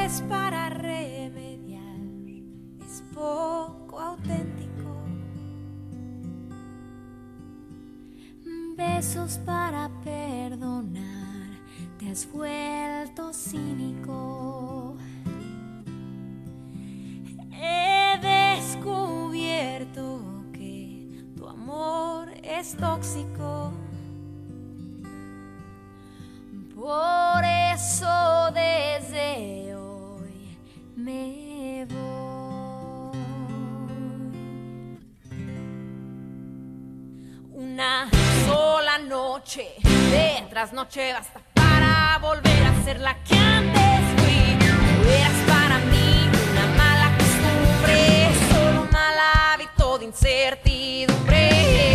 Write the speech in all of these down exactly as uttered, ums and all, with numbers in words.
es para remediar, es poco auténtico. Besos para perdonar, te has vuelto cínico. He descubierto que tu amor es tóxico. Por eso desde hoy me voy. Una sola noche de trasnoche basta para volver a ser la que antes fui. Tú eras para mí una mala costumbre, solo un mal hábito de incertidumbre.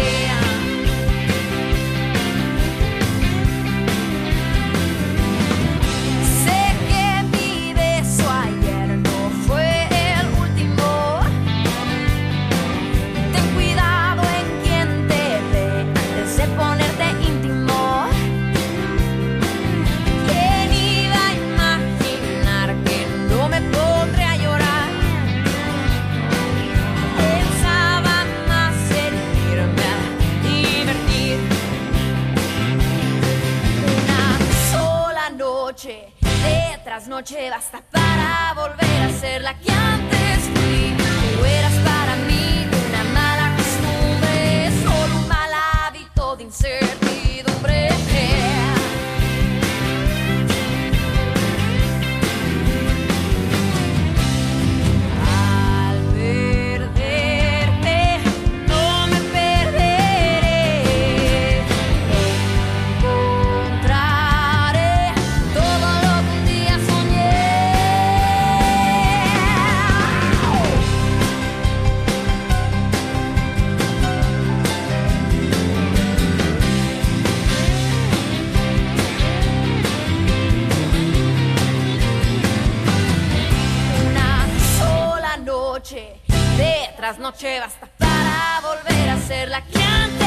De trasnoche basta para volver a ser la que antes fui. Tú eras para mí una mala costumbre, solo un mal hábito de incertidumbre. Al perderte no me perderé. Encontraré todo lo que un día soñé. Una sola noche de trasnoche basta para volver a ser la que antes